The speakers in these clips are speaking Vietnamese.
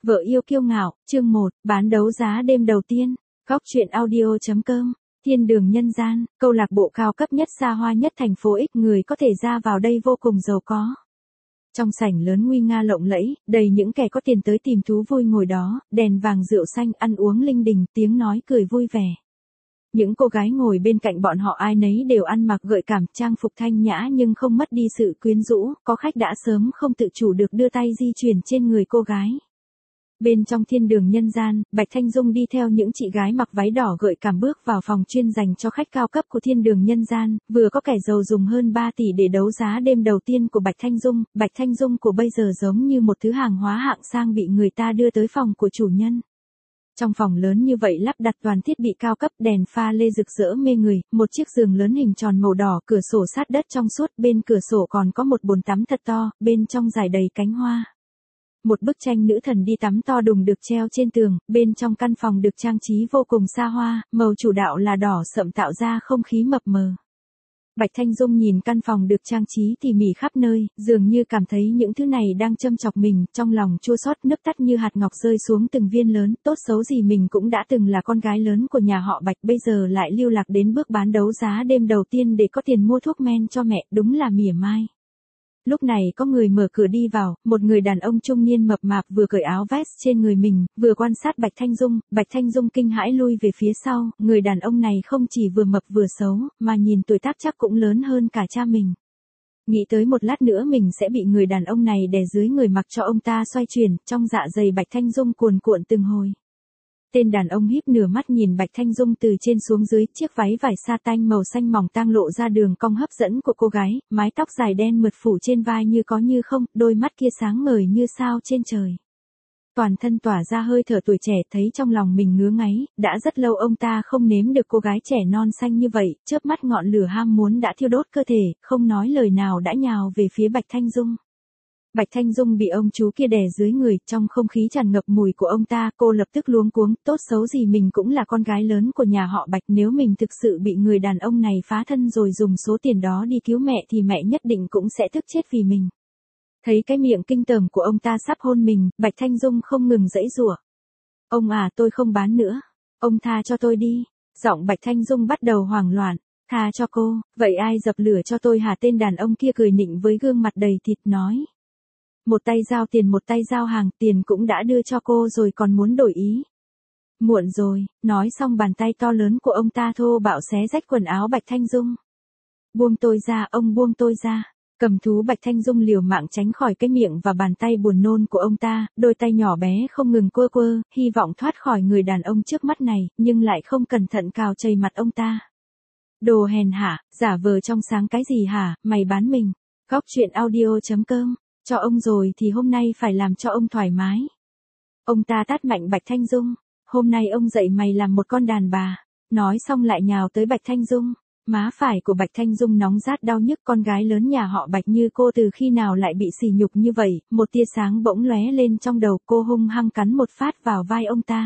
Vợ yêu kiêu ngạo, chương 1, bán đấu giá đêm đầu tiên. Góc truyện audio.com. Thiên đường nhân gian, câu lạc bộ cao cấp nhất xa hoa nhất thành phố X, người có thể ra vào đây vô cùng giàu có. Trong sảnh lớn nguy nga lộng lẫy, đầy những kẻ có tiền tới tìm thú vui ngồi đó, đèn vàng rượu xanh, ăn uống linh đình, tiếng nói cười vui vẻ. Những cô gái ngồi bên cạnh bọn họ ai nấy đều ăn mặc gợi cảm, trang phục thanh nhã nhưng không mất đi sự quyến rũ, có khách đã sớm không tự chủ được đưa tay di chuyển trên người cô gái. Bên trong thiên đường nhân gian, Bạch Thanh Dung đi theo những chị gái mặc váy đỏ gợi cảm bước vào phòng chuyên dành cho khách cao cấp của thiên đường nhân gian, vừa có kẻ giàu dùng hơn 3 tỷ để đấu giá đêm đầu tiên của Bạch Thanh Dung của bây giờ giống như một thứ hàng hóa hạng sang bị người ta đưa tới phòng của chủ nhân. Trong phòng lớn như vậy lắp đặt toàn thiết bị cao cấp, đèn pha lê rực rỡ mê người, một chiếc giường lớn hình tròn màu đỏ, cửa sổ sát đất trong suốt, bên cửa sổ còn có một bồn tắm thật to, bên trong rải đầy cánh hoa. Một bức tranh nữ thần đi tắm to đùng được treo trên tường, bên trong căn phòng được trang trí vô cùng xa hoa, màu chủ đạo là đỏ sậm tạo ra không khí mập mờ. Bạch Thanh Dung nhìn căn phòng được trang trí tỉ mỉ khắp nơi, dường như cảm thấy những thứ này đang châm chọc mình, trong lòng chua xót, nước mắt như hạt ngọc rơi xuống từng viên lớn, tốt xấu gì mình cũng đã từng là con gái lớn của nhà họ Bạch, bây giờ lại lưu lạc đến bước bán đấu giá đêm đầu tiên để có tiền mua thuốc men cho mẹ, đúng là mỉa mai. Lúc này có người mở cửa đi vào, một người đàn ông trung niên mập mạp vừa cởi áo vest trên người mình, vừa quan sát Bạch Thanh Dung kinh hãi lui về phía sau, người đàn ông này không chỉ vừa mập vừa xấu, mà nhìn tuổi tác chắc cũng lớn hơn cả cha mình. Nghĩ tới một lát nữa mình sẽ bị người đàn ông này đè dưới người mặc cho ông ta xoay chuyển, trong dạ dày Bạch Thanh Dung cuồn cuộn từng hồi. Tên đàn ông híp nửa mắt nhìn Bạch Thanh Dung từ trên xuống dưới, chiếc váy vải sa tanh màu xanh mỏng tang lộ ra đường cong hấp dẫn của cô gái, mái tóc dài đen mượt phủ trên vai như có như không, đôi mắt kia sáng ngời như sao trên trời. Toàn thân tỏa ra hơi thở tuổi trẻ, thấy trong lòng mình ngứa ngáy, đã rất lâu ông ta không nếm được cô gái trẻ non xanh như vậy, chớp mắt ngọn lửa ham muốn đã thiêu đốt cơ thể, không nói lời nào đã nhào về phía Bạch Thanh Dung. Bạch Thanh Dung bị ông chú kia đè dưới người, trong không khí tràn ngập mùi của ông ta, cô lập tức luống cuống, tốt xấu gì mình cũng là con gái lớn của nhà họ Bạch, nếu mình thực sự bị người đàn ông này phá thân rồi dùng số tiền đó đi cứu mẹ thì mẹ nhất định cũng sẽ tức chết vì mình. Thấy cái miệng kinh tởm của ông ta sắp hôn mình, Bạch Thanh Dung không ngừng giãy giụa. Ông à, tôi không bán nữa. Ông tha cho tôi đi. Giọng Bạch Thanh Dung bắt đầu hoảng loạn. Tha cho cô, vậy ai dập lửa cho tôi hả? Tên đàn ông kia cười nịnh với gương mặt đầy thịt nói. Một tay giao tiền một tay giao hàng, tiền cũng đã đưa cho cô rồi còn muốn đổi ý. Muộn rồi, nói xong bàn tay to lớn của ông ta thô bạo xé rách quần áo Bạch Thanh Dung. Buông tôi ra, ông buông tôi ra. Cầm thú Bạch Thanh Dung liều mạng tránh khỏi cái miệng và bàn tay buồn nôn của ông ta, đôi tay nhỏ bé không ngừng quơ quơ, hy vọng thoát khỏi người đàn ông trước mắt này, nhưng lại không cẩn thận cào chảy mặt ông ta. Đồ hèn hạ, giả vờ trong sáng cái gì hả, mày bán mình. Góc truyện audio.com. Cho ông rồi thì hôm nay phải làm cho ông thoải mái. Ông ta tát mạnh Bạch Thanh Dung. Hôm nay ông dạy mày làm một con đàn bà. Nói xong lại nhào tới Bạch Thanh Dung. Má phải của Bạch Thanh Dung nóng rát đau nhức, con gái lớn nhà họ Bạch như cô từ khi nào lại bị sỉ nhục như vậy, một tia sáng bỗng lóe lên trong đầu cô, hung hăng cắn một phát vào vai ông ta.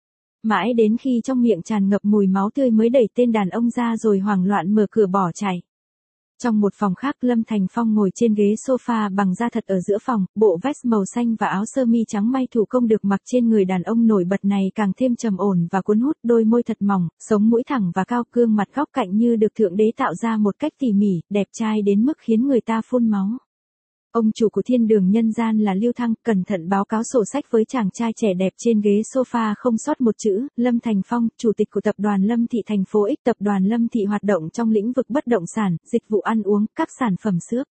Mãi đến khi trong miệng tràn ngập mùi máu tươi mới đẩy tên đàn ông ra rồi hoảng loạn mở cửa bỏ chạy. Trong một phòng khác, Lâm Thành Phong ngồi trên ghế sofa bằng da thật ở giữa phòng, bộ vest màu xanh và áo sơ mi trắng may thủ công được mặc trên người đàn ông nổi bật này càng thêm trầm ổn và cuốn hút, đôi môi thật mỏng, sống mũi thẳng và cao, gương mặt góc cạnh như được thượng đế tạo ra một cách tỉ mỉ, đẹp trai đến mức khiến người ta phun máu. Ông chủ của thiên đường nhân gian là Lưu Thăng, cẩn thận báo cáo sổ sách với chàng trai trẻ đẹp trên ghế sofa không sót một chữ. Lâm Thành Phong, chủ tịch của tập đoàn Lâm Thị thành phố X. Tập đoàn Lâm Thị hoạt động trong lĩnh vực bất động sản, dịch vụ ăn uống, các sản phẩm xước.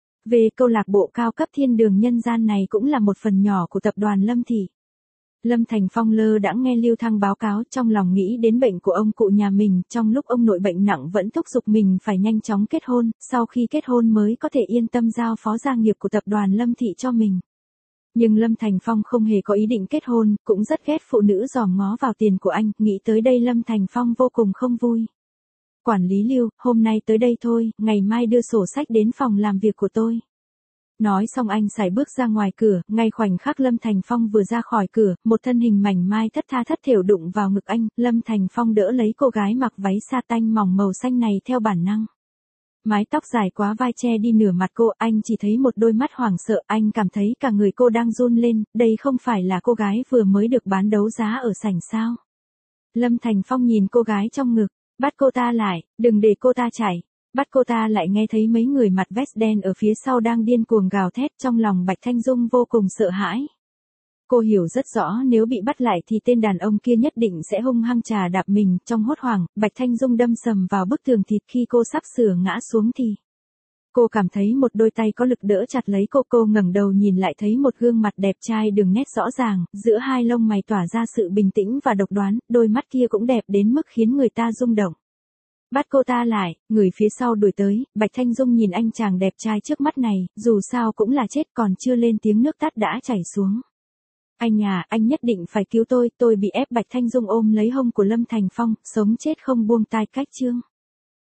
Về câu lạc bộ cao cấp thiên đường nhân gian này cũng là một phần nhỏ của tập đoàn Lâm Thị. Lâm Thành Phong lơ đãng nghe Lưu Thăng báo cáo, trong lòng nghĩ đến bệnh của ông cụ nhà mình, trong lúc ông nội bệnh nặng vẫn thúc giục mình phải nhanh chóng kết hôn, sau khi kết hôn mới có thể yên tâm giao phó gia nghiệp của tập đoàn Lâm Thị cho mình. Nhưng Lâm Thành Phong không hề có ý định kết hôn, cũng rất ghét phụ nữ dòm ngó vào tiền của anh, nghĩ tới đây Lâm Thành Phong vô cùng không vui. Quản lý Lưu, hôm nay tới đây thôi, ngày mai đưa sổ sách đến phòng làm việc của tôi. Nói xong anh sải bước ra ngoài cửa, ngay khoảnh khắc Lâm Thành Phong vừa ra khỏi cửa, một thân hình mảnh mai thất tha thất thểu đụng vào ngực anh, Lâm Thành Phong đỡ lấy cô gái mặc váy sa tanh mỏng màu xanh này theo bản năng. Mái tóc dài quá vai che đi nửa mặt cô, anh chỉ thấy một đôi mắt hoảng sợ, anh cảm thấy cả người cô đang run lên, đây không phải là cô gái vừa mới được bán đấu giá ở sảnh sao. Lâm Thành Phong nhìn cô gái trong ngực, bắt cô ta lại, đừng để cô ta chạy. Bắt cô ta lại nghe thấy mấy người mặc vest đen ở phía sau đang điên cuồng gào thét, trong lòng Bạch Thanh Dung vô cùng sợ hãi. Cô hiểu rất rõ nếu bị bắt lại thì tên đàn ông kia nhất định sẽ hung hăng chà đạp mình, trong hốt hoảng, Bạch Thanh Dung đâm sầm vào bức tường thịt khi cô sắp sửa ngã xuống thì. Cô cảm thấy một đôi tay có lực đỡ chặt lấy cô ngẩng đầu nhìn lại thấy một gương mặt đẹp trai đường nét rõ ràng, giữa hai lông mày tỏa ra sự bình tĩnh và độc đoán, đôi mắt kia cũng đẹp đến mức khiến người ta rung động. Bắt cô ta lại, người phía sau đuổi tới, Bạch Thanh Dung nhìn anh chàng đẹp trai trước mắt này, dù sao cũng là chết còn chưa lên tiếng nước tát đã chảy xuống. Anh à, anh nhất định phải cứu tôi bị ép. Bạch Thanh Dung ôm lấy hông của Lâm Thành Phong, sống chết không buông tay cách chương.